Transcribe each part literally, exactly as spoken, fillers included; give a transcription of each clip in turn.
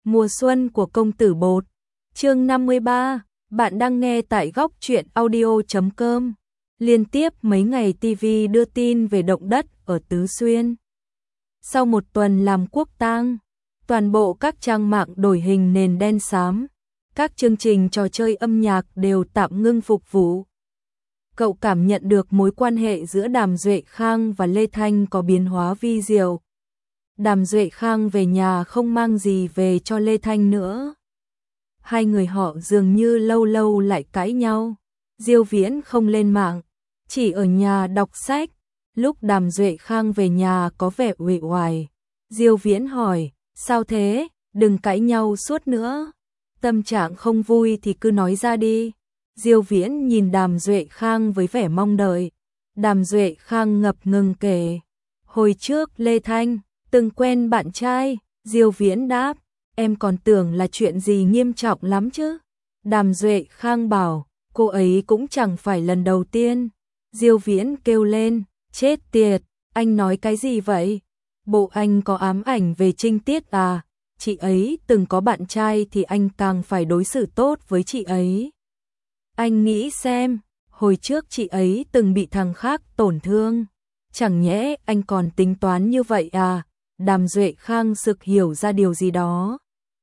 Mùa xuân của công tử bột. Chương năm mươi ba, bạn đang nghe tại góc truyện audio chấm com. Liên tiếp mấy ngày ti vi đưa tin về động đất ở Tứ Xuyên. Sau một tuần làm quốc tang, toàn bộ các trang mạng đổi hình nền đen xám. Các chương trình trò chơi âm nhạc đều tạm ngưng phục vụ. Cậu cảm nhận được mối quan hệ giữa Đàm Duệ Khang và Lê Thanh có biến hóa vi diệu. Đàm Duệ Khang về nhà không mang gì về cho Lê Thanh nữa. Hai người họ dường như lâu lâu lại cãi nhau. Diêu Viễn không lên mạng, chỉ ở nhà đọc sách. Lúc Đàm Duệ Khang về nhà có vẻ uể oải. Diêu Viễn hỏi, sao thế, đừng cãi nhau suốt nữa. Tâm trạng không vui thì cứ nói ra đi. Diêu Viễn nhìn Đàm Duệ Khang với vẻ mong đợi. Đàm Duệ Khang ngập ngừng kể. Hồi trước Lê Thanh từng quen bạn trai. Diêu Viễn đáp, em còn tưởng là chuyện gì nghiêm trọng lắm chứ. Đàm Duệ Khang bảo, cô ấy cũng chẳng phải lần đầu tiên. Diêu Viễn kêu lên, chết tiệt, anh nói cái gì vậy? Bộ anh có ám ảnh về Trinh Tiết à? Chị ấy từng có bạn trai thì anh càng phải đối xử tốt với chị ấy. Anh nghĩ xem, hồi trước chị ấy từng bị thằng khác tổn thương. Chẳng nhẽ anh còn tính toán như vậy à? Đàm Duệ Khang sực hiểu ra điều gì đó.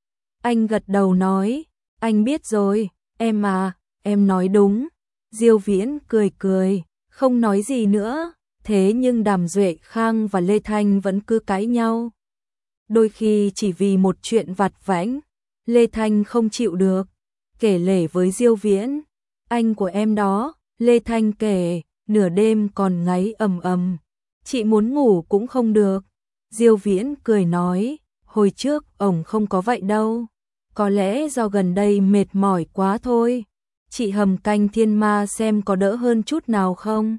Anh gật đầu nói, anh biết rồi, em à, em nói đúng. Diêu Viễn cười cười, không nói gì nữa. Thế nhưng Đàm Duệ Khang và Lê Thanh vẫn cứ cãi nhau. Đôi khi chỉ vì một chuyện vặt vãnh, Lê Thanh không chịu được, kể lể với Diêu Viễn. Anh của em đó, Lê Thanh kể, nửa đêm còn ngáy ầm ầm. Chị muốn ngủ cũng không được. Diêu Viễn cười nói, hồi trước ổng không có vậy đâu. Có lẽ do gần đây mệt mỏi quá thôi. Chị hầm canh thiên ma xem có đỡ hơn chút nào không?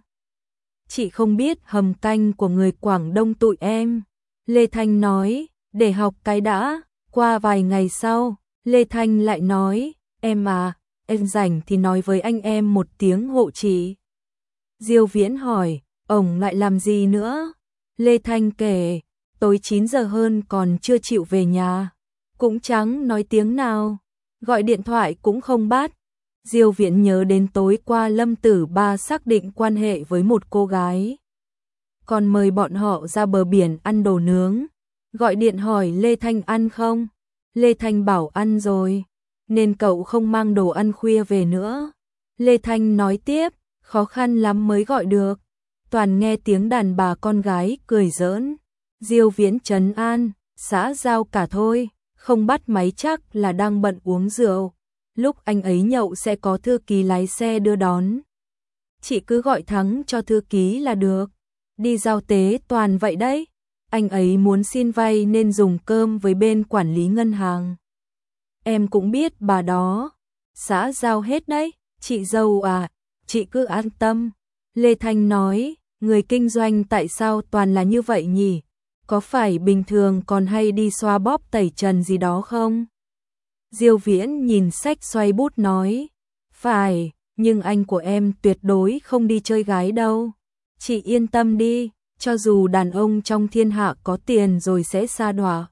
Chị không biết hầm canh của người Quảng Đông tụi em. Lê Thanh nói, để học cái đã. Qua vài ngày sau, Lê Thanh lại nói, em à, em rảnh thì nói với anh em một tiếng hộ chị. Diêu Viễn hỏi, ổng lại làm gì nữa? Lê Thanh kể, tối chín giờ hơn còn chưa chịu về nhà. Cũng chẳng nói tiếng nào, gọi điện thoại cũng không bắt. Diêu Viễn nhớ đến tối qua Lâm Tử Ba xác định quan hệ với một cô gái. Còn mời bọn họ ra bờ biển ăn đồ nướng. Gọi điện hỏi Lê Thanh ăn không? Lê Thanh bảo ăn rồi, nên cậu không mang đồ ăn khuya về nữa. Lê Thanh nói tiếp, khó khăn lắm mới gọi được. Toàn nghe tiếng đàn bà con gái cười giỡn. Diêu Viễn trấn an, xã giao cả thôi, không bắt máy chắc là đang bận uống rượu. Lúc anh ấy nhậu sẽ có thư ký lái xe đưa đón. Chị cứ gọi Thắng cho thư ký là được. Đi giao tế toàn vậy đấy. Anh ấy muốn xin vay nên dùng cơm với bên quản lý ngân hàng. Em cũng biết bà đó. Xã giao hết đấy. Chị dâu à, chị cứ an tâm. Lê Thanh nói, người kinh doanh tại sao toàn là như vậy nhỉ? Có phải bình thường còn hay đi xoa bóp tẩy trần gì đó không? Diêu Viễn nhìn sách xoay bút nói, phải, nhưng anh của em tuyệt đối không đi chơi gái đâu. Chị yên tâm đi, cho dù đàn ông trong thiên hạ có tiền rồi sẽ sa đọa,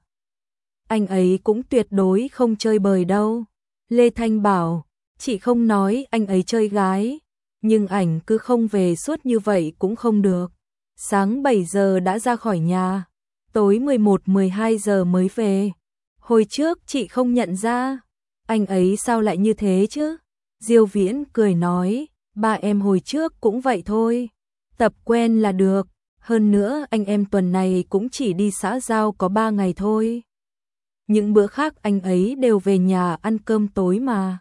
anh ấy cũng tuyệt đối không chơi bời đâu. Lê Thanh bảo, chị không nói anh ấy chơi gái, nhưng ảnh cứ không về suốt như vậy cũng không được. Sáng bảy giờ đã ra khỏi nhà, tối mười một mười hai giờ mới về. Hồi trước chị không nhận ra, anh ấy sao lại như thế chứ? Diêu Viễn cười nói, ba em hồi trước cũng vậy thôi, tập quen là được, hơn nữa anh em tuần này cũng chỉ đi xã giao có ba ngày thôi. Những bữa khác anh ấy đều về nhà ăn cơm tối mà.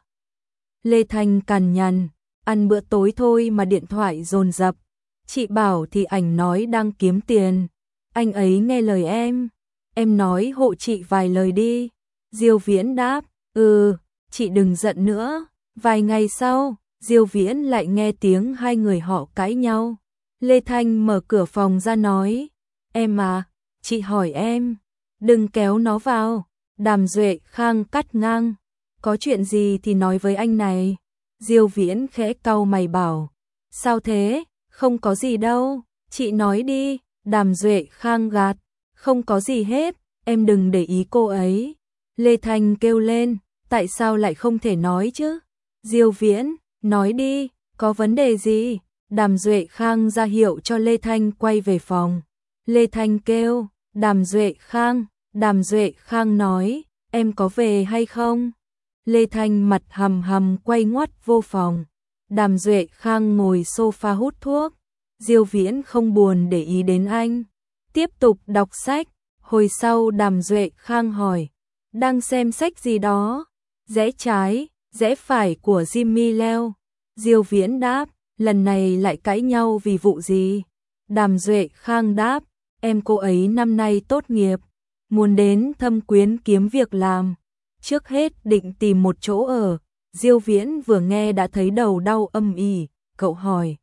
Lê Thanh cằn nhằn, ăn bữa tối thôi mà điện thoại dồn dập. Chị bảo thì ảnh nói đang kiếm tiền, anh ấy nghe lời em. Em nói hộ chị vài lời đi. Diêu Viễn đáp, ừ, chị đừng giận nữa. Vài ngày sau, Diêu Viễn lại nghe tiếng hai người họ cãi nhau. Lê Thanh mở cửa phòng ra nói, em à, chị hỏi em, đừng kéo nó vào. Đàm Duệ Khang cắt ngang, có chuyện gì thì nói với anh này. Diêu Viễn khẽ cau mày bảo, sao thế, không có gì đâu, chị nói đi. Đàm Duệ Khang gạt, không có gì hết, em đừng để ý cô ấy. Lê Thanh kêu lên, tại sao lại không thể nói chứ? Diêu Viễn, nói đi, có vấn đề gì? Đàm Duệ Khang ra hiệu cho Lê Thanh quay về phòng. Lê Thanh kêu, Đàm Duệ Khang, Đàm Duệ Khang nói, em có về hay không? Lê Thanh mặt hầm hầm quay ngoắt vô phòng. Đàm Duệ Khang ngồi sofa hút thuốc. Diêu Viễn không buồn để ý đến anh, tiếp tục đọc sách. Hồi sau Đàm Duệ Khang hỏi, đang xem sách gì đó? Rẽ trái, rẽ phải của Jimmy Leo. Diêu Viễn đáp, lần này lại cãi nhau vì vụ gì? Đàm Duệ Khang đáp, em cô ấy năm nay tốt nghiệp, muốn đến Thâm Quyến kiếm việc làm. Trước hết định tìm một chỗ ở. Diêu Viễn vừa nghe đã thấy đầu đau âm ỉ, cậu hỏi,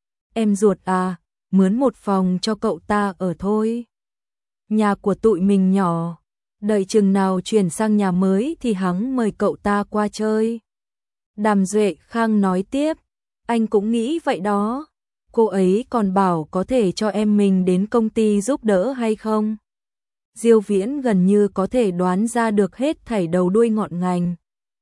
em ruột à, mướn một phòng cho cậu ta ở thôi. Nhà của tụi mình nhỏ, đợi chừng nào chuyển sang nhà mới thì hắn mời cậu ta qua chơi. Đàm Duệ Khang nói tiếp, anh cũng nghĩ vậy đó. Cô ấy còn bảo có thể cho em mình đến công ty giúp đỡ hay không? Diêu Viễn gần như có thể đoán ra được hết thảy đầu đuôi ngọn ngành.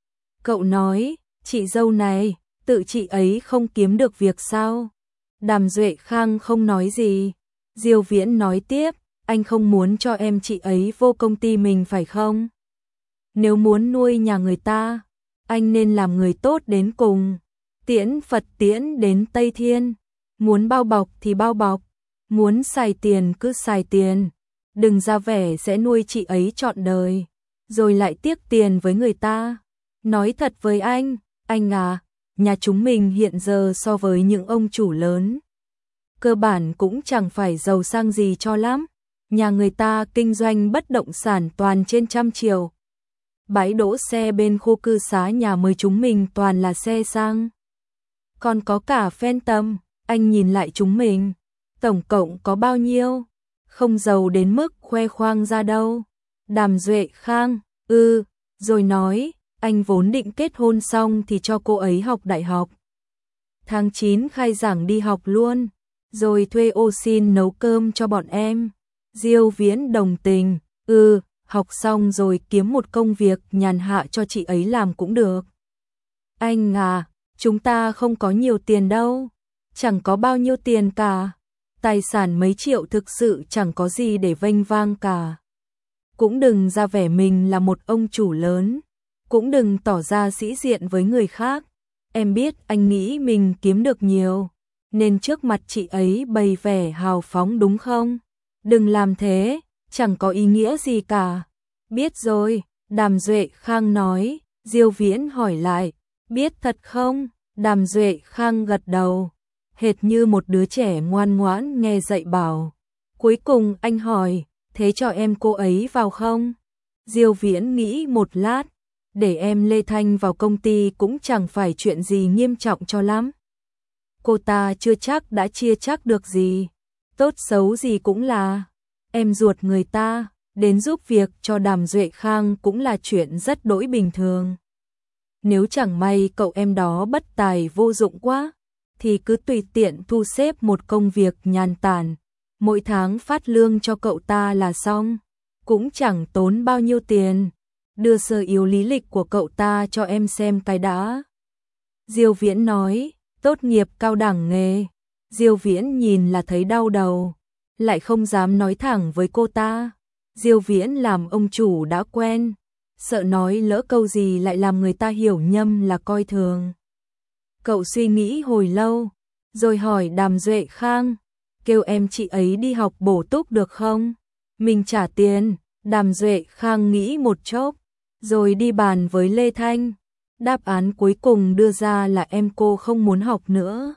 Cậu nói, chị dâu này, tự chị ấy không kiếm được việc sao? Đàm Duệ Khang không nói gì. Diêu Viễn nói tiếp, anh không muốn cho em chị ấy vô công ty mình phải không? Nếu muốn nuôi nhà người ta, anh nên làm người tốt đến cùng. Tiễn Phật tiễn đến Tây Thiên. Muốn bao bọc thì bao bọc, muốn xài tiền cứ xài tiền. Đừng ra vẻ sẽ nuôi chị ấy trọn đời, rồi lại tiếc tiền với người ta. Nói thật với anh, anh à, nhà chúng mình hiện giờ so với những ông chủ lớn, cơ bản cũng chẳng phải giàu sang gì cho lắm. Nhà người ta kinh doanh bất động sản toàn trên trăm triệu. Bãi đỗ xe bên khu cư xá nhà mới chúng mình toàn là xe sang. Còn có cả Phantom, anh nhìn lại chúng mình, tổng cộng có bao nhiêu? Không giàu đến mức khoe khoang ra đâu. Đàm Duệ Khang, ư, ừ, rồi nói, anh vốn định kết hôn xong thì cho cô ấy học đại học. Tháng chín khai giảng đi học luôn, rồi thuê ô xin nấu cơm cho bọn em. Diêu Viễn đồng tình, ừ, học xong rồi kiếm một công việc nhàn hạ cho chị ấy làm cũng được. Anh à, chúng ta không có nhiều tiền đâu, chẳng có bao nhiêu tiền cả. Tài sản mấy triệu thực sự chẳng có gì để vênh vang cả. Cũng đừng ra vẻ mình là một ông chủ lớn, cũng đừng tỏ ra sĩ diện với người khác. Em biết anh nghĩ mình kiếm được nhiều, nên trước mặt chị ấy bày vẻ hào phóng đúng không? Đừng làm thế, chẳng có ý nghĩa gì cả. Biết rồi, Đàm Duệ Khang nói. Diêu Viễn hỏi lại, biết thật không? Đàm Duệ Khang gật đầu, hệt như một đứa trẻ ngoan ngoãn nghe dạy bảo. Cuối cùng anh hỏi, thế cho em cô ấy vào không? Diêu Viễn nghĩ một lát, để em Lê Thanh vào công ty cũng chẳng phải chuyện gì nghiêm trọng cho lắm. Cô ta chưa chắc đã chia chắc được gì, tốt xấu gì cũng là em ruột người ta, đến giúp việc cho Đàm Duệ Khang cũng là chuyện rất đỗi bình thường. Nếu chẳng may cậu em đó bất tài vô dụng quá, thì cứ tùy tiện thu xếp một công việc nhàn tản, mỗi tháng phát lương cho cậu ta là xong, cũng chẳng tốn bao nhiêu tiền. Đưa sơ yếu lý lịch của cậu ta cho em xem cái đã. Diêu Viễn nói, tốt nghiệp cao đẳng nghề. Diêu Viễn nhìn là thấy đau đầu, lại không dám nói thẳng với cô ta. Diêu Viễn làm ông chủ đã quen, sợ nói lỡ câu gì lại làm người ta hiểu nhầm là coi thường. Cậu suy nghĩ hồi lâu, rồi hỏi Đàm Duệ Khang, kêu em chị ấy đi học bổ túc được không? Mình trả tiền. Đàm Duệ Khang nghĩ một chốc, rồi đi bàn với Lê Thanh. Đáp án cuối cùng đưa ra là em cô không muốn học nữa,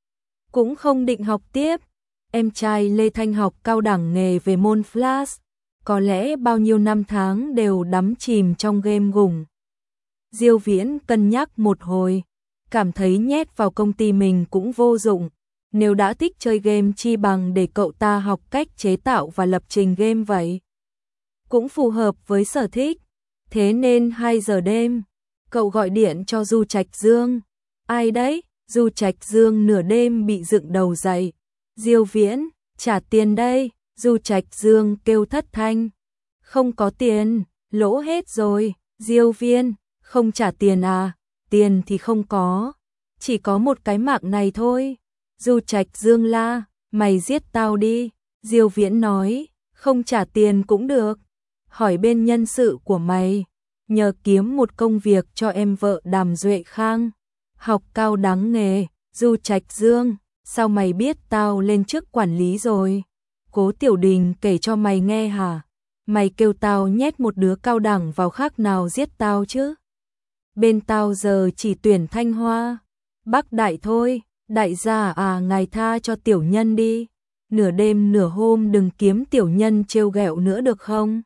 cũng không định học tiếp. Em trai Lê Thanh học cao đẳng nghề về môn Flash, có lẽ bao nhiêu năm tháng đều đắm chìm trong game gủng. Diêu Viễn cân nhắc một hồi, cảm thấy nhét vào công ty mình cũng vô dụng. Nếu đã thích chơi game chi bằng để cậu ta học cách chế tạo và lập trình game vậy. Cũng phù hợp với sở thích. Thế nên hai giờ đêm, cậu gọi điện cho Du Trạch Dương. Ai đấy? Du Trạch Dương nửa đêm bị dựng đầu dậy. Diêu Viễn, trả tiền đây. Du Trạch Dương kêu thất thanh. Không có tiền. Lỗ hết rồi, Diêu Viên, không trả tiền à? Tiền thì không có, chỉ có một cái mạng này thôi. Du Trạch Dương la, mày giết tao đi. Diêu Viễn nói, không trả tiền cũng được. Hỏi bên nhân sự của mày, nhờ kiếm một công việc cho em vợ Đàm Duệ Khang. Học cao đẳng nghề, Du Trạch Dương, sao mày biết tao lên chức quản lý rồi? Cố Tiểu Đình kể cho mày nghe hả? Mày kêu tao nhét một đứa cao đẳng vào khác nào giết tao chứ? Bên tao giờ chỉ tuyển Thanh Hoa, Bắc Đại thôi. Đại gia à, ngài tha cho tiểu nhân đi. Nửa đêm nửa hôm đừng kiếm tiểu nhân trêu ghẹo nữa được không?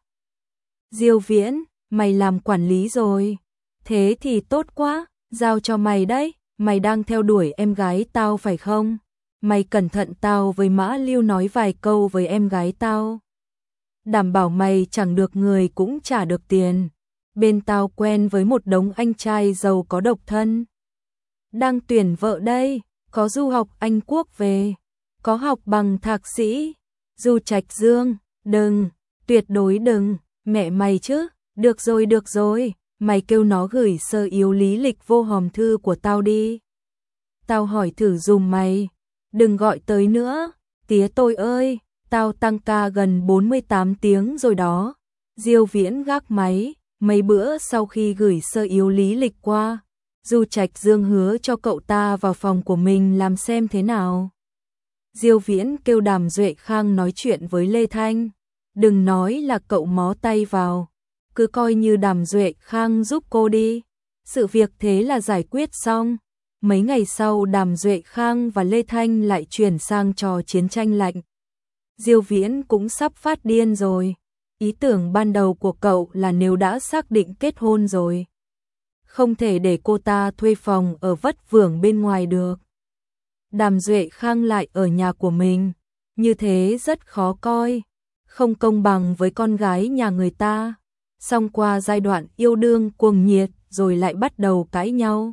Diêu Viễn, mày làm quản lý rồi. Thế thì tốt quá, giao cho mày đấy. Mày đang theo đuổi em gái tao phải không? Mày cẩn thận tao với Mã Lưu nói vài câu với em gái tao. Đảm bảo mày chẳng được người cũng trả được tiền. Bên tao quen với một đống anh trai giàu có độc thân. Đang tuyển vợ đây, có du học Anh Quốc về, có học bằng thạc sĩ. Du Trạch Dương, đừng, tuyệt đối đừng, mẹ mày chứ. Được rồi được rồi, mày kêu nó gửi sơ yếu lý lịch vô hòm thư của tao đi. Tao hỏi thử dùm mày, đừng gọi tới nữa. Tía tôi ơi, tao tăng ca gần bốn mươi tám tiếng rồi đó. Diêu Viễn gác máy, mấy bữa sau khi gửi sơ yếu lý lịch qua, Du Trạch Dương hứa cho cậu ta vào phòng của mình làm xem thế nào. Diêu Viễn kêu Đàm Duệ Khang nói chuyện với Lê Thanh, đừng nói là cậu mó tay vào, cứ coi như Đàm Duệ Khang giúp cô đi. Sự việc thế là giải quyết xong. Mấy ngày sau Đàm Duệ Khang và Lê Thanh lại chuyển sang trò chiến tranh lạnh. Diêu Viễn cũng sắp phát điên rồi. Ý tưởng ban đầu của cậu là nếu đã xác định kết hôn rồi, không thể để cô ta thuê phòng ở vất vưởng bên ngoài được. Đàm Duệ Khang lại ở nhà của mình, như thế rất khó coi, không công bằng với con gái nhà người ta. Xong qua giai đoạn yêu đương cuồng nhiệt rồi lại bắt đầu cãi nhau.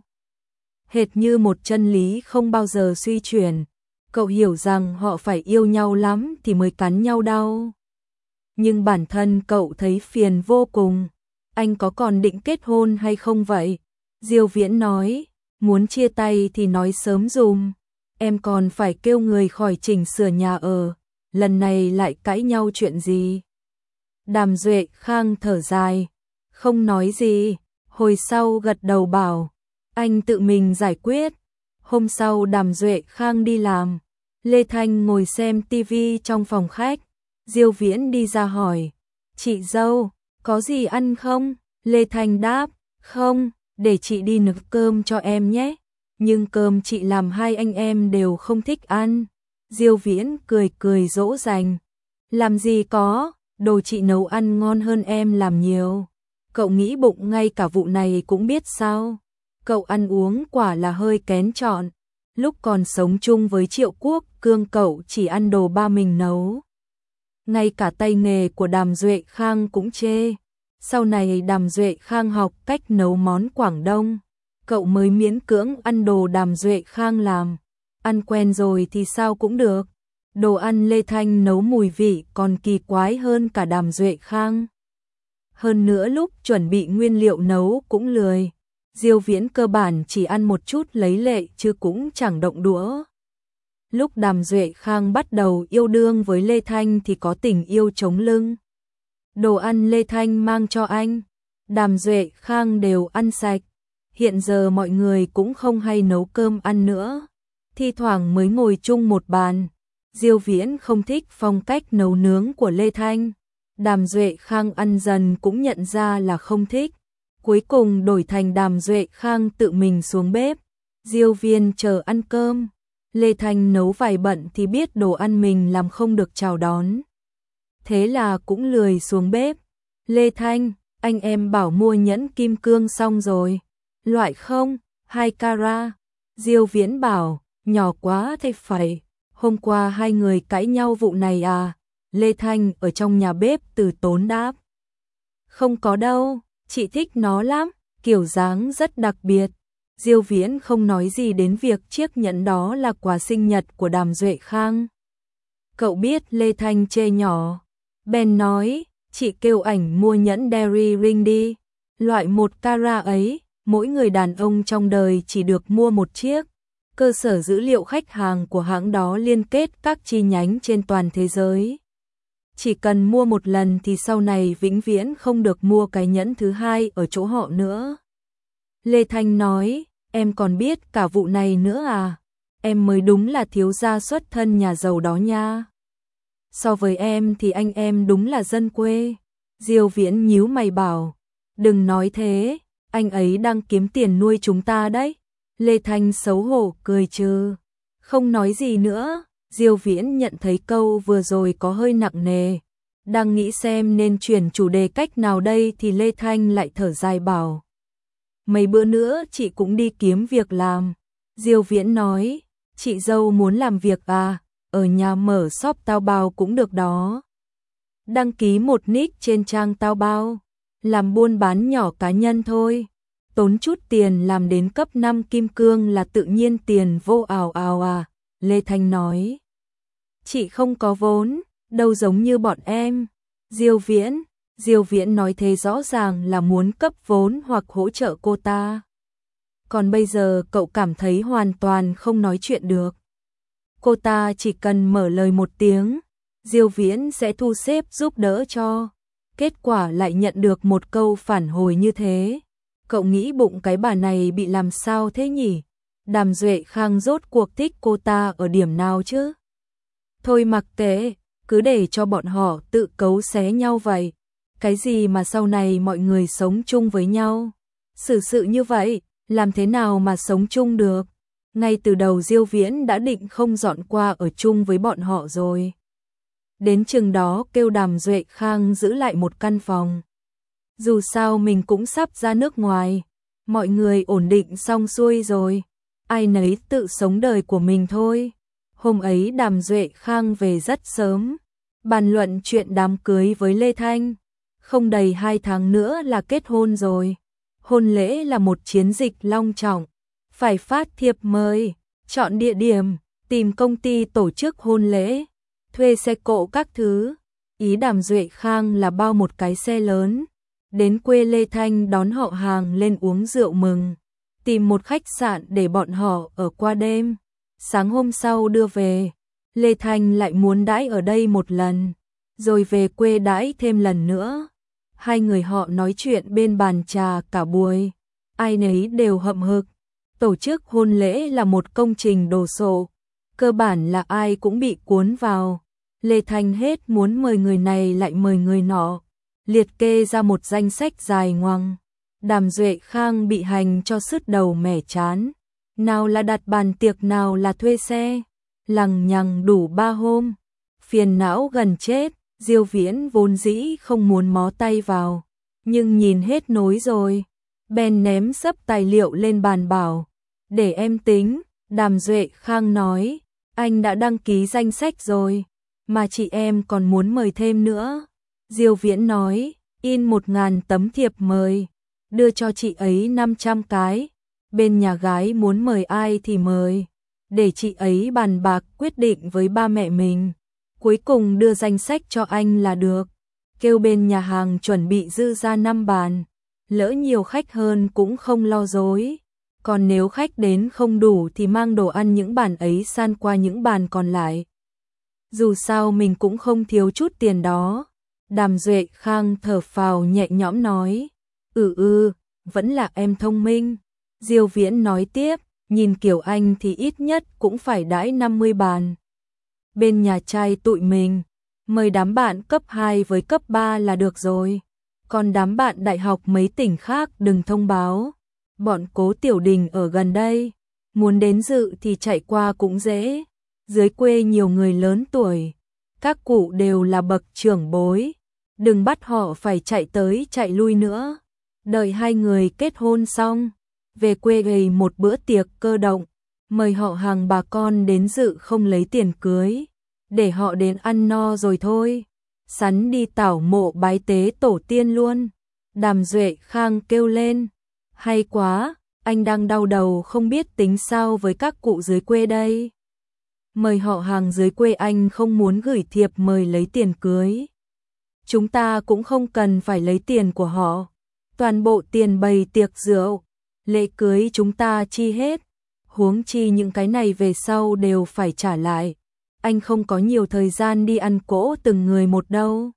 Hệt như một chân lý không bao giờ suy chuyển. Cậu hiểu rằng họ phải yêu nhau lắm thì mới cắn nhau đau. Nhưng bản thân cậu thấy phiền vô cùng. Anh có còn định kết hôn hay không vậy? Diêu Viễn nói, muốn chia tay thì nói sớm dùm. Em còn phải kêu người khỏi chỉnh sửa nhà ở. Lần này lại cãi nhau chuyện gì? Đàm Duệ Khang thở dài, không nói gì. Hồi sau gật đầu bảo, anh tự mình giải quyết. Hôm sau Đàm Duệ Khang đi làm, Lê Thanh ngồi xem tivi trong phòng khách. Diêu Viễn đi ra hỏi, chị dâu, có gì ăn không? Lê Thanh đáp, không, để chị đi nấu cơm cho em nhé. Nhưng cơm chị làm hai anh em đều không thích ăn. Diêu Viễn cười cười dỗ dành, làm gì có, đồ chị nấu ăn ngon hơn em làm nhiều. Cậu nghĩ bụng ngay cả vụ này cũng biết sao? Cậu ăn uống quả là hơi kén chọn. Lúc còn sống chung với Triệu Quốc Cương cậu chỉ ăn đồ ba mình nấu. Ngay cả tay nghề của Đàm Duệ Khang cũng chê. Sau này Đàm Duệ Khang học cách nấu món Quảng Đông, cậu mới miễn cưỡng ăn đồ Đàm Duệ Khang làm. Ăn quen rồi thì sao cũng được. Đồ ăn Lê Thanh nấu mùi vị còn kỳ quái hơn cả Đàm Duệ Khang. Hơn nữa lúc chuẩn bị nguyên liệu nấu cũng lười. Diêu Viễn cơ bản chỉ ăn một chút lấy lệ chứ cũng chẳng động đũa. Lúc Đàm Duệ Khang bắt đầu yêu đương với Lê Thanh thì có tình yêu chống lưng. Đồ ăn Lê Thanh mang cho anh, Đàm Duệ Khang đều ăn sạch. Hiện giờ mọi người cũng không hay nấu cơm ăn nữa, thi thoảng mới ngồi chung một bàn. Diêu Viễn không thích phong cách nấu nướng của Lê Thanh. Đàm Duệ Khang ăn dần cũng nhận ra là không thích. Cuối cùng đổi thành Đàm Duệ Khang tự mình xuống bếp. Diêu Viên chờ ăn cơm. Lê Thanh nấu vài bận thì biết đồ ăn mình làm không được chào đón. Thế là cũng lười xuống bếp. Lê Thanh, anh em bảo mua nhẫn kim cương xong rồi. Loại không, hai carat. Diêu Viễn bảo, nhỏ quá thế phải. Hôm qua hai người cãi nhau vụ này à? Lê Thanh ở trong nhà bếp từ tốn đáp. Không có đâu, chị thích nó lắm, kiểu dáng rất đặc biệt. Diêu Viễn không nói gì đến việc chiếc nhẫn đó là quà sinh nhật của Đàm Duệ Khang. Cậu biết Lê Thanh chê nhỏ, bèn nói, chị kêu ảnh mua nhẫn Dairy Ring đi. Loại một carat ấy, mỗi người đàn ông trong đời chỉ được mua một chiếc. Cơ sở dữ liệu khách hàng của hãng đó liên kết các chi nhánh trên toàn thế giới. Chỉ cần mua một lần thì sau này vĩnh viễn không được mua cái nhẫn thứ hai ở chỗ họ nữa. Lê Thanh nói, em còn biết cả vụ này nữa à? Em mới đúng là thiếu gia xuất thân nhà giàu đó nha. So với em thì anh em đúng là dân quê. Diêu Viễn nhíu mày bảo, đừng nói thế, anh ấy đang kiếm tiền nuôi chúng ta đấy. Lê Thanh xấu hổ cười trừ, không nói gì nữa. Diêu Viễn nhận thấy câu vừa rồi có hơi nặng nề, đang nghĩ xem nên chuyển chủ đề cách nào đây thì Lê Thanh lại thở dài bảo, mấy bữa nữa chị cũng đi kiếm việc làm. Diêu Viễn nói, chị dâu muốn làm việc à, ở nhà mở shop tao bao cũng được đó. Đăng ký một nick trên trang tao bao, làm buôn bán nhỏ cá nhân thôi. Tốn chút tiền làm đến cấp năm kim cương là tự nhiên tiền vô ào ào à. Lê Thanh nói, chị không có vốn, đâu giống như bọn em. Diêu Viễn, Diêu Viễn nói thế rõ ràng là muốn cấp vốn hoặc hỗ trợ cô ta. Còn bây giờ cậu cảm thấy hoàn toàn không nói chuyện được. Cô ta chỉ cần mở lời một tiếng, Diêu Viễn sẽ thu xếp giúp đỡ cho. Kết quả lại nhận được một câu phản hồi như thế. Cậu nghĩ bụng cái bà này bị làm sao thế nhỉ? Đàm Duệ Khang rốt cuộc thích cô ta ở điểm nào chứ? Thôi mặc kệ, cứ để cho bọn họ tự cấu xé nhau vậy. Cái gì mà sau này mọi người sống chung với nhau? Xử sự như vậy, làm thế nào mà sống chung được? Ngay từ đầu Diêu Viễn đã định không dọn qua ở chung với bọn họ rồi. Đến chừng đó kêu Đàm Duệ Khang giữ lại một căn phòng. Dù sao mình cũng sắp ra nước ngoài, mọi người ổn định xong xuôi rồi, ai nấy tự sống đời của mình thôi. Hôm ấy Đàm Duệ Khang về rất sớm, bàn luận chuyện đám cưới với Lê Thanh. Không đầy hai tháng nữa là kết hôn rồi. Hôn lễ là một chiến dịch long trọng, phải phát thiệp mời, chọn địa điểm, tìm công ty tổ chức hôn lễ, thuê xe cộ các thứ. Ý Đàm Duệ Khang là bao một cái xe lớn, đến quê Lê Thanh đón họ hàng lên uống rượu mừng, tìm một khách sạn để bọn họ ở qua đêm. Sáng hôm sau đưa về, Lê Thanh lại muốn đãi ở đây một lần, rồi về quê đãi thêm lần nữa. Hai người họ nói chuyện bên bàn trà cả buổi, ai nấy đều hậm hực. Tổ chức hôn lễ là một công trình đồ sộ, cơ bản là ai cũng bị cuốn vào. Lê Thanh hết muốn mời người này lại mời người nọ, liệt kê ra một danh sách dài ngoằng. Đàm Duệ Khang bị hành cho sứt đầu mẻ chán, nào là đặt bàn tiệc nào là thuê xe, lằng nhằng đủ ba hôm, phiền não gần chết. Diêu Viễn vốn dĩ không muốn mó tay vào, nhưng nhìn hết nối rồi, bèn ném sấp tài liệu lên bàn bảo, để em tính. Đàm Duệ Khang nói, anh đã đăng ký danh sách rồi, mà chị em còn muốn mời thêm nữa. Diêu Viễn nói, in một ngàn tấm thiệp mời, đưa cho chị ấy năm trăm cái, bên nhà gái muốn mời ai thì mời, để chị ấy bàn bạc quyết định với ba mẹ mình. Cuối cùng đưa danh sách cho anh là được, kêu bên nhà hàng chuẩn bị dư ra năm bàn, lỡ nhiều khách hơn cũng không lo dối, còn nếu khách đến không đủ thì mang đồ ăn những bàn ấy san qua những bàn còn lại. Dù sao mình cũng không thiếu chút tiền đó. Đàm Duệ Khang thở phào nhẹ nhõm nói, ừ ừ, vẫn là em thông minh. Diêu Viễn nói tiếp, nhìn kiểu anh thì ít nhất cũng phải đãi năm mươi bàn. Bên nhà trai tụi mình, mời đám bạn cấp hai với cấp ba là được rồi. Còn đám bạn đại học mấy tỉnh khác đừng thông báo. Bọn Cố Tiểu Đình ở gần đây, muốn đến dự thì chạy qua cũng dễ. Dưới quê nhiều người lớn tuổi, các cụ đều là bậc trưởng bối, đừng bắt họ phải chạy tới chạy lui nữa. Đợi hai người kết hôn xong, về quê gầy một bữa tiệc cơ động, mời họ hàng bà con đến dự không lấy tiền cưới, để họ đến ăn no rồi thôi. Sắn đi tảo mộ bái tế tổ tiên luôn. Đàm Duệ Khang kêu lên, hay quá, anh đang đau đầu không biết tính sao với các cụ dưới quê đây. Mời họ hàng dưới quê anh không muốn gửi thiệp mời lấy tiền cưới. chúng ta cũng không cần phải lấy tiền của họ. Toàn bộ tiền bày tiệc rượu, lễ cưới chúng ta chi hết, huống chi những cái này về sau đều phải trả lại. Anh không có nhiều thời gian đi ăn cỗ từng người một đâu.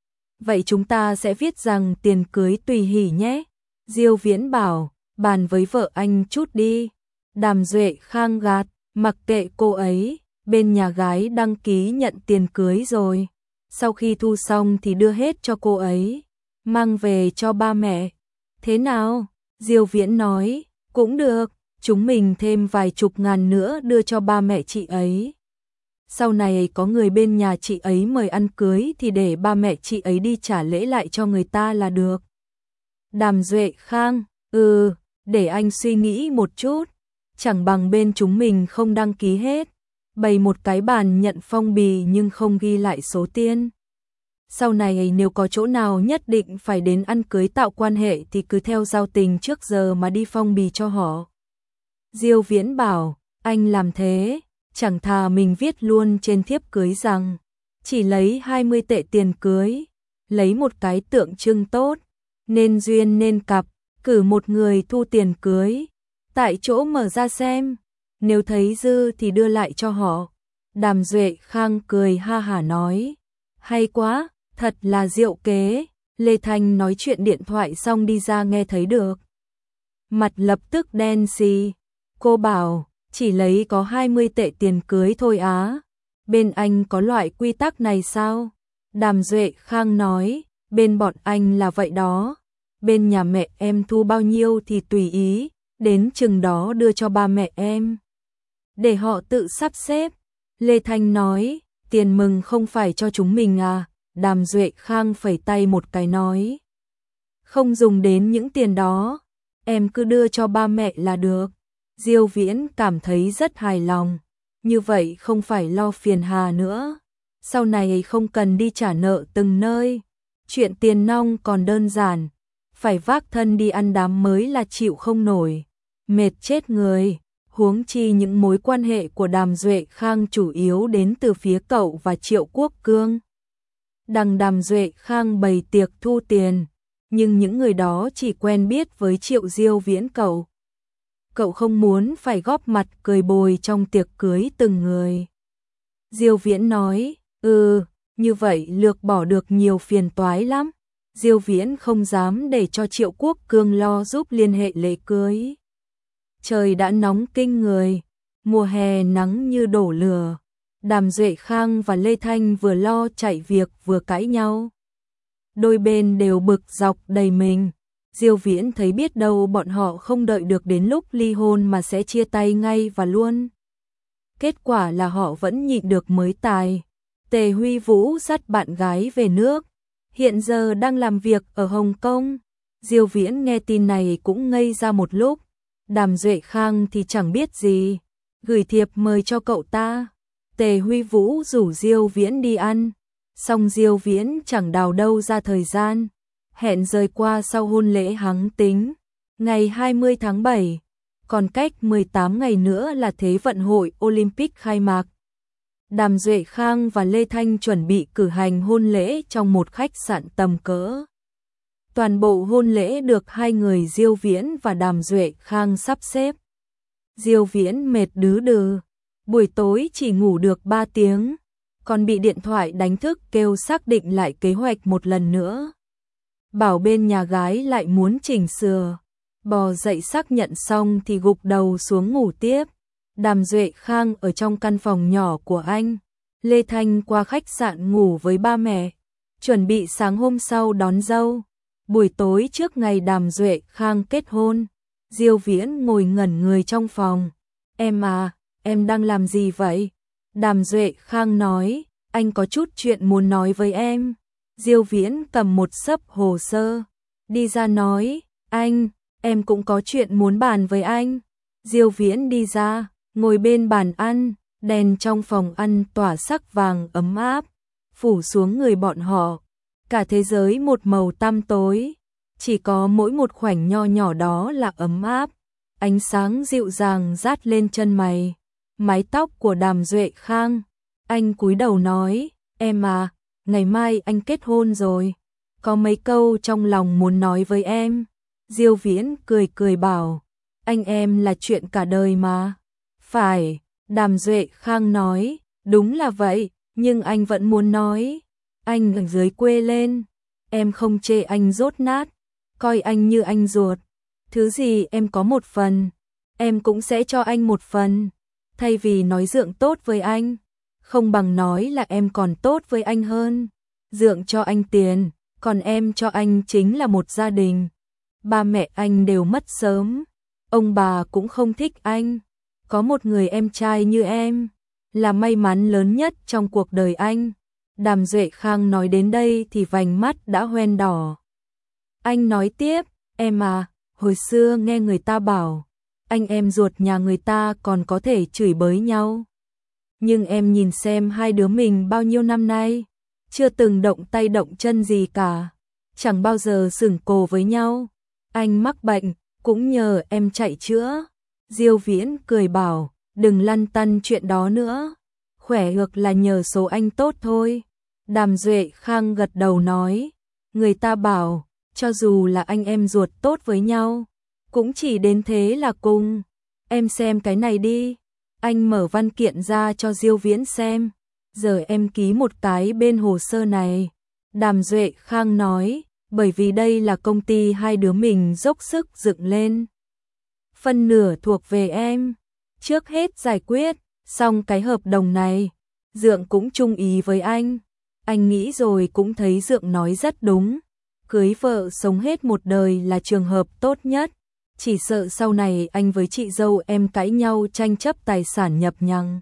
Vậy chúng ta sẽ viết rằng tiền cưới tùy hỷ nhé. Diêu Viễn bảo, bàn với vợ anh chút đi. Đàm Duệ Khang gạt, mặc kệ cô ấy, bên nhà gái đăng ký nhận tiền cưới rồi. Sau khi thu xong thì đưa hết cho cô ấy, mang về cho ba mẹ. Thế nào? Diêu Viễn nói, cũng được, chúng mình thêm vài chục ngàn nữa đưa cho ba mẹ chị ấy. Sau này có người bên nhà chị ấy mời ăn cưới thì để ba mẹ chị ấy đi trả lễ lại cho người ta là được. Đàm Duệ Khang, ừ, để anh suy nghĩ một chút, chẳng bằng bên chúng mình không đăng ký hết, bày một cái bàn nhận phong bì nhưng không ghi lại số tiền. Sau này nếu có chỗ nào nhất định phải đến ăn cưới tạo quan hệ thì cứ theo giao tình trước giờ mà đi phong bì cho họ. Diêu Viễn bảo, anh làm thế, chẳng thà mình viết luôn trên thiếp cưới rằng chỉ lấy hai mươi tệ tiền cưới, lấy một cái tượng trưng tốt, nên duyên nên cặp, cử một người thu tiền cưới, tại chỗ mở ra xem, nếu thấy dư thì đưa lại cho họ. Đàm Duệ Khang cười ha hả nói, hay quá, thật là diệu kế. Lê Thanh nói chuyện điện thoại xong đi ra nghe thấy được, mặt lập tức đen xì. Cô bảo, chỉ lấy có hai mươi tệ tiền cưới thôi á. Bên anh có loại quy tắc này sao? Đàm Duệ Khang nói, bên bọn anh là vậy đó. Bên nhà mẹ em thu bao nhiêu thì tùy ý, đến chừng đó đưa cho ba mẹ em, để họ tự sắp xếp. Lê Thanh nói, tiền mừng không phải cho chúng mình à? Đàm Duệ Khang phẩy tay một cái nói, không dùng đến những tiền đó, em cứ đưa cho ba mẹ là được. Diêu Viễn cảm thấy rất hài lòng, như vậy không phải lo phiền hà nữa, sau này không cần đi trả nợ từng nơi. Chuyện tiền nong còn đơn giản, phải vác thân đi ăn đám mới là chịu không nổi, mệt chết người. Huống chi những mối quan hệ của Đàm Duệ Khang chủ yếu đến từ phía cậu và Triệu Quốc Cương. Đằng Đàm Duệ Khang bày tiệc thu tiền, nhưng những người đó chỉ quen biết với Triệu Diêu Viễn cậu. Cậu không muốn phải góp mặt cười bồi trong tiệc cưới từng người. Diêu Viễn nói, ừ, như vậy lược bỏ được nhiều phiền toái lắm. Diêu Viễn không dám để cho Triệu Quốc Cương lo giúp liên hệ lễ cưới. Trời đã nóng kinh người, mùa hè nắng như đổ lửa. Đàm Duệ Khang và Lê Thanh vừa lo chạy việc vừa cãi nhau. Đôi bên đều bực dọc đầy mình. Diêu Viễn thấy biết đâu bọn họ không đợi được đến lúc ly hôn mà sẽ chia tay ngay và luôn. Kết quả là họ vẫn nhịn được mới tài. Tề Huy Vũ dắt bạn gái về nước, hiện giờ đang làm việc ở Hồng Kông. Diêu Viễn nghe tin này cũng ngây ra một lúc. Đàm Duệ Khang thì chẳng biết gì, gửi thiệp mời cho cậu ta. Tề Huy Vũ rủ Diêu Viễn đi ăn, xong Diêu Viễn chẳng đào đâu ra thời gian, hẹn rời qua sau hôn lễ hắng tính, ngày hai mươi tháng bảy, còn cách mười tám ngày nữa là Thế vận hội Olympic khai mạc. Đàm Duệ Khang và Lê Thanh chuẩn bị cử hành hôn lễ trong một khách sạn tầm cỡ. Toàn bộ hôn lễ được hai người Diêu Viễn và Đàm Duệ Khang sắp xếp. Diêu Viễn mệt đứ đừ, buổi tối chỉ ngủ được ba tiếng, còn bị điện thoại đánh thức kêu xác định lại kế hoạch một lần nữa. Bảo bên nhà gái lại muốn chỉnh sửa, bò dậy xác nhận xong thì gục đầu xuống ngủ tiếp. Đàm Duệ Khang ở trong căn phòng nhỏ của anh, Lê Thanh qua khách sạn ngủ với ba mẹ, chuẩn bị sáng hôm sau đón dâu. Buổi tối trước ngày Đàm Duệ Khang kết hôn, Diêu Viễn ngồi ngẩn người trong phòng. Em à, em đang làm gì vậy? Đàm Duệ Khang nói, anh có chút chuyện muốn nói với em. Diêu Viễn cầm một xấp hồ sơ, đi ra nói, anh, em cũng có chuyện muốn bàn với anh. Diêu Viễn đi ra, ngồi bên bàn ăn, đèn trong phòng ăn tỏa sắc vàng ấm áp, phủ xuống người bọn họ. Cả thế giới một màu tăm tối, chỉ có mỗi một khoảnh nho nhỏ đó là ấm áp. Ánh sáng dịu dàng rát lên chân mày, mái tóc của Đàm Duệ Khang. Anh cúi đầu nói, em à, ngày mai anh kết hôn rồi, có mấy câu trong lòng muốn nói với em. Diêu Viễn cười cười bảo, anh em là chuyện cả đời mà. Phải, Đàm Duệ Khang nói, đúng là vậy, nhưng anh vẫn muốn nói. Anh ở dưới quê lên, em không chê anh dốt nát, coi anh như anh ruột. Thứ gì em có một phần, em cũng sẽ cho anh một phần. Thay vì nói Dượng tốt với anh, không bằng nói là em còn tốt với anh hơn. Dượng cho anh tiền, còn em cho anh chính là một gia đình. Ba mẹ anh đều mất sớm, ông bà cũng không thích anh. Có một người em trai như em, là may mắn lớn nhất trong cuộc đời anh. Đàm Duệ Khang nói đến đây thì vành mắt đã hoen đỏ. Anh nói tiếp, em à, hồi xưa nghe người ta bảo, anh em ruột nhà người ta còn có thể chửi bới nhau. Nhưng em nhìn xem hai đứa mình bao nhiêu năm nay, chưa từng động tay động chân gì cả, chẳng bao giờ xửng cồ với nhau. Anh mắc bệnh, cũng nhờ em chạy chữa. Diêu Viễn cười bảo, đừng lăn tăn chuyện đó nữa, khỏe ngược là nhờ số anh tốt thôi. Đàm Duệ Khang gật đầu nói, người ta bảo, cho dù là anh em ruột tốt với nhau, cũng chỉ đến thế là cùng. Em xem cái này đi. Anh mở văn kiện ra cho Diêu Viễn xem. Giờ em ký một cái bên hồ sơ này. Đàm Duệ Khang nói, bởi vì đây là công ty hai đứa mình dốc sức dựng lên. Phần nửa thuộc về em. Trước hết giải quyết xong cái hợp đồng này, Dượng cũng chung ý với anh. Anh nghĩ rồi cũng thấy Dượng nói rất đúng. Cưới vợ sống hết một đời là trường hợp tốt nhất. Chỉ sợ sau này anh với chị dâu em cãi nhau tranh chấp tài sản nhập nhằng.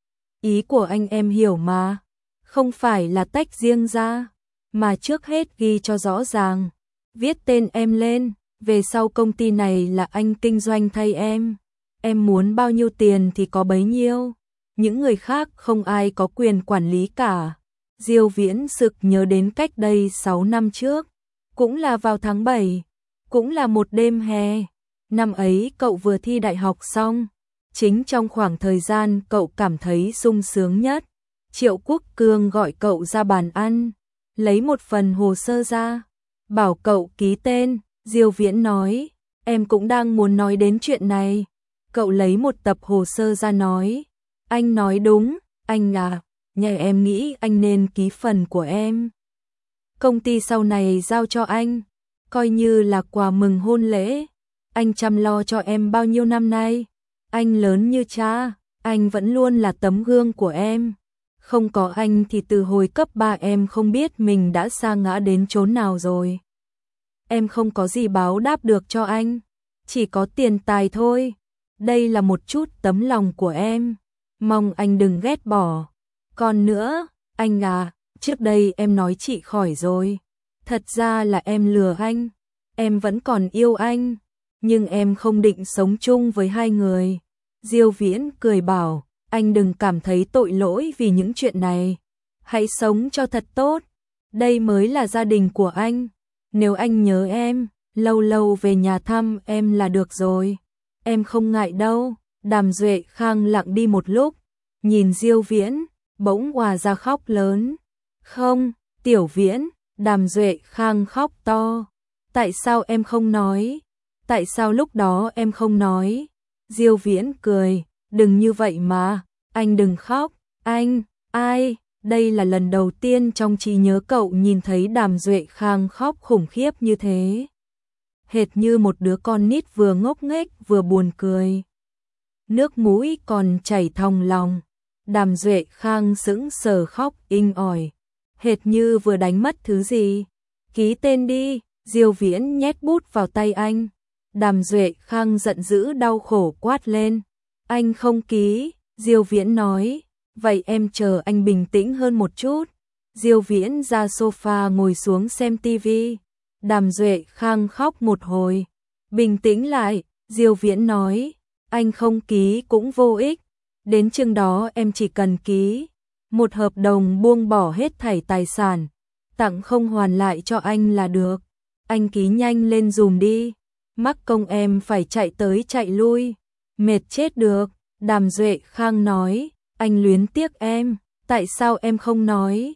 Ý của anh em hiểu mà. Không phải là tách riêng ra, mà trước hết ghi cho rõ ràng. Viết tên em lên, về sau công ty này là anh kinh doanh thay em. Em muốn bao nhiêu tiền thì có bấy nhiêu. Những người khác không ai có quyền quản lý cả. Diêu Viễn sực nhớ đến cách đây sáu năm trước. Cũng là vào tháng bảy, cũng là một đêm hè. Năm ấy cậu vừa thi đại học xong. Chính trong khoảng thời gian cậu cảm thấy sung sướng nhất, Triệu Quốc Cương gọi cậu ra bàn ăn, lấy một phần hồ sơ ra, bảo cậu ký tên. Diêu Viễn nói, em cũng đang muốn nói đến chuyện này. Cậu lấy một tập hồ sơ ra nói, anh nói đúng, anh à, nhà em nghĩ anh nên ký phần của em. Công ty sau này giao cho anh, coi như là quà mừng hôn lễ. Anh chăm lo cho em bao nhiêu năm nay, anh lớn như cha, anh vẫn luôn là tấm gương của em. Không có anh thì từ hồi cấp ba em không biết mình đã sa ngã đến chốn nào rồi. Em không có gì báo đáp được cho anh, chỉ có tiền tài thôi. Đây là một chút tấm lòng của em, mong anh đừng ghét bỏ. Còn nữa, anh à, trước đây em nói chị khỏi rồi. Thật ra là em lừa anh, em vẫn còn yêu anh, nhưng em không định sống chung với hai người. Diêu Viễn cười bảo, anh đừng cảm thấy tội lỗi vì những chuyện này. Hãy sống cho thật tốt, đây mới là gia đình của anh. Nếu anh nhớ em, lâu lâu về nhà thăm em là được rồi. Em không ngại đâu. Đàm Duệ Khang lặng đi một lúc, nhìn Diêu Viễn, bỗng òa ra khóc lớn. Không, Tiểu Viễn, Đàm Duệ Khang khóc to. Tại sao em không nói? Tại sao lúc đó em không nói? Diêu Viễn cười, đừng như vậy mà, anh đừng khóc. Anh, ai? Đây là lần đầu tiên trong trí nhớ cậu nhìn thấy Đàm Duệ Khang khóc khủng khiếp như thế. Hệt như một đứa con nít vừa ngốc nghếch vừa buồn cười. Nước mũi còn chảy thòng lòng. Đàm Duệ Khang sững sờ khóc inh ỏi, hệt như vừa đánh mất thứ gì. Ký tên đi. Diêu Viễn nhét bút vào tay anh. Đàm Duệ Khang giận dữ đau khổ quát lên. Anh không ký. Diêu Viễn nói, vậy em chờ anh bình tĩnh hơn một chút. Diêu Viễn ra sofa ngồi xuống xem tivi. Đàm Duệ Khang khóc một hồi. Bình tĩnh lại. Diêu Viễn nói, anh không ký cũng vô ích. Đến chừng đó em chỉ cần ký một hợp đồng buông bỏ hết thảy tài sản, tặng không hoàn lại cho anh là được. Anh ký nhanh lên dùm đi, mắc công em phải chạy tới chạy lui, mệt chết được. Đàm Duệ Khang nói, anh luyến tiếc em, tại sao em không nói?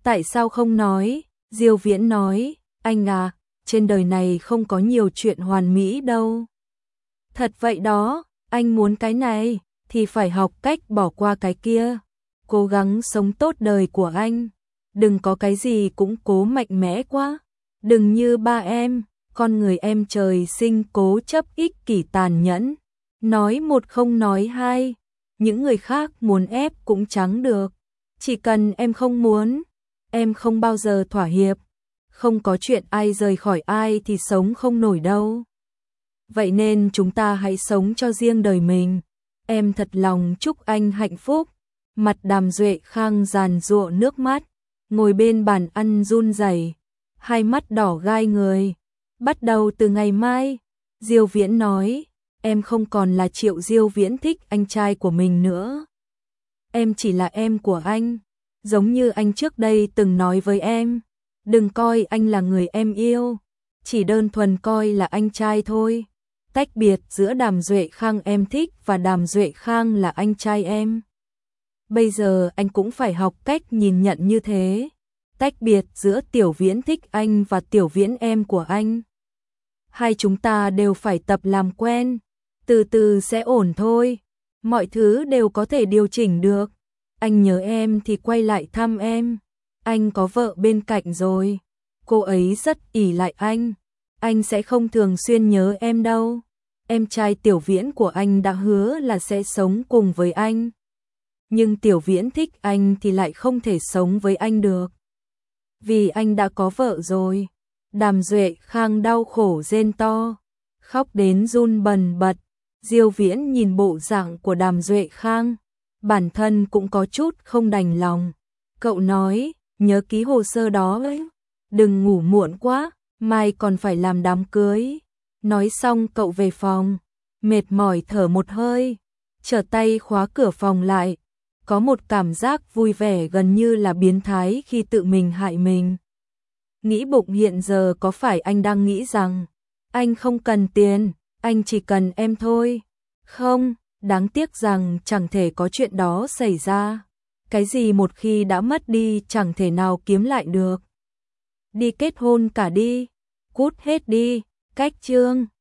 Tại sao không nói? Diêu Viễn nói, anh à, trên đời này không có nhiều chuyện hoàn mỹ đâu. Thật vậy đó, anh muốn cái này, thì phải học cách bỏ qua cái kia. Cố gắng sống tốt đời của anh. Đừng có cái gì cũng cố mạnh mẽ quá. Đừng như ba em, con người em trời sinh cố chấp ích kỷ tàn nhẫn. Nói một không nói hai, những người khác muốn ép cũng chẳng được. Chỉ cần em không muốn, em không bao giờ thỏa hiệp. Không có chuyện ai rời khỏi ai thì sống không nổi đâu. Vậy nên chúng ta hãy sống cho riêng đời mình. Em thật lòng chúc anh hạnh phúc. Mặt Đàm Duệ Khang giàn giụa nước mắt, ngồi bên bàn ăn run rẩy, hai mắt đỏ gai người. Bắt đầu từ ngày mai, Diêu Viễn nói, em không còn là Triệu Diêu Viễn thích anh trai của mình nữa. Em chỉ là em của anh, giống như anh trước đây từng nói với em. Đừng coi anh là người em yêu, chỉ đơn thuần coi là anh trai thôi. Tách biệt giữa Đàm Duệ Khang em thích và Đàm Duệ Khang là anh trai em. Bây giờ anh cũng phải học cách nhìn nhận như thế. Tách biệt giữa Tiểu Viễn thích anh và Tiểu Viễn em của anh. Hai chúng ta đều phải tập làm quen, từ từ sẽ ổn thôi. Mọi thứ đều có thể điều chỉnh được. Anh nhớ em thì quay lại thăm em. Anh có vợ bên cạnh rồi. Cô ấy rất ỷ lại anh. Anh sẽ không thường xuyên nhớ em đâu. Em trai Tiểu Viễn của anh đã hứa là sẽ sống cùng với anh. Nhưng Tiểu Viễn thích anh thì lại không thể sống với anh được. Vì anh đã có vợ rồi. Đàm Duệ Khang đau khổ rên to, khóc đến run bần bật. Diêu Viễn nhìn bộ dạng của Đàm Duệ Khang, bản thân cũng có chút không đành lòng. Cậu nói, nhớ ký hồ sơ đó ấy, đừng ngủ muộn quá, mai còn phải làm đám cưới. Nói xong cậu về phòng, mệt mỏi thở một hơi, trở tay khóa cửa phòng lại. Có một cảm giác vui vẻ gần như là biến thái khi tự mình hại mình. Nghĩ bụng hiện giờ có phải anh đang nghĩ rằng anh không cần tiền, anh chỉ cần em thôi. Không, đáng tiếc rằng chẳng thể có chuyện đó xảy ra. Cái gì một khi đã mất đi chẳng thể nào kiếm lại được. Đi kết hôn cả đi, cút hết đi, cách chương.